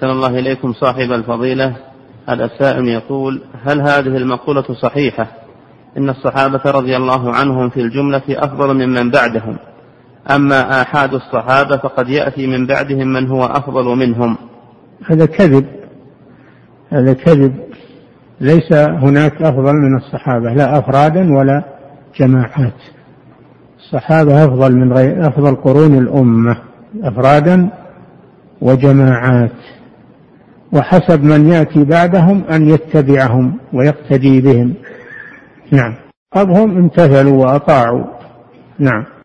أحسن الله إليكم صاحب الفضيلة. هذا السائل يقول: هل هذه المقولة صحيحة إن الصحابة رضي الله عنهم في الجملة أفضل ممن بعدهم، أما آحاد الصحابة فقد يأتي من بعدهم من هو أفضل منهم؟ هذا كذب، هذا كذب. ليس هناك أفضل من الصحابة، لا أفرادا ولا جماعات. الصحابة أفضل من غير أفضل قرون الأمة أفرادا وجماعات، وحسب من يأتي بعدهم أن يتبعهم ويقتدي بهم. نعم، أبهم امتثلوا وأطاعوا. نعم.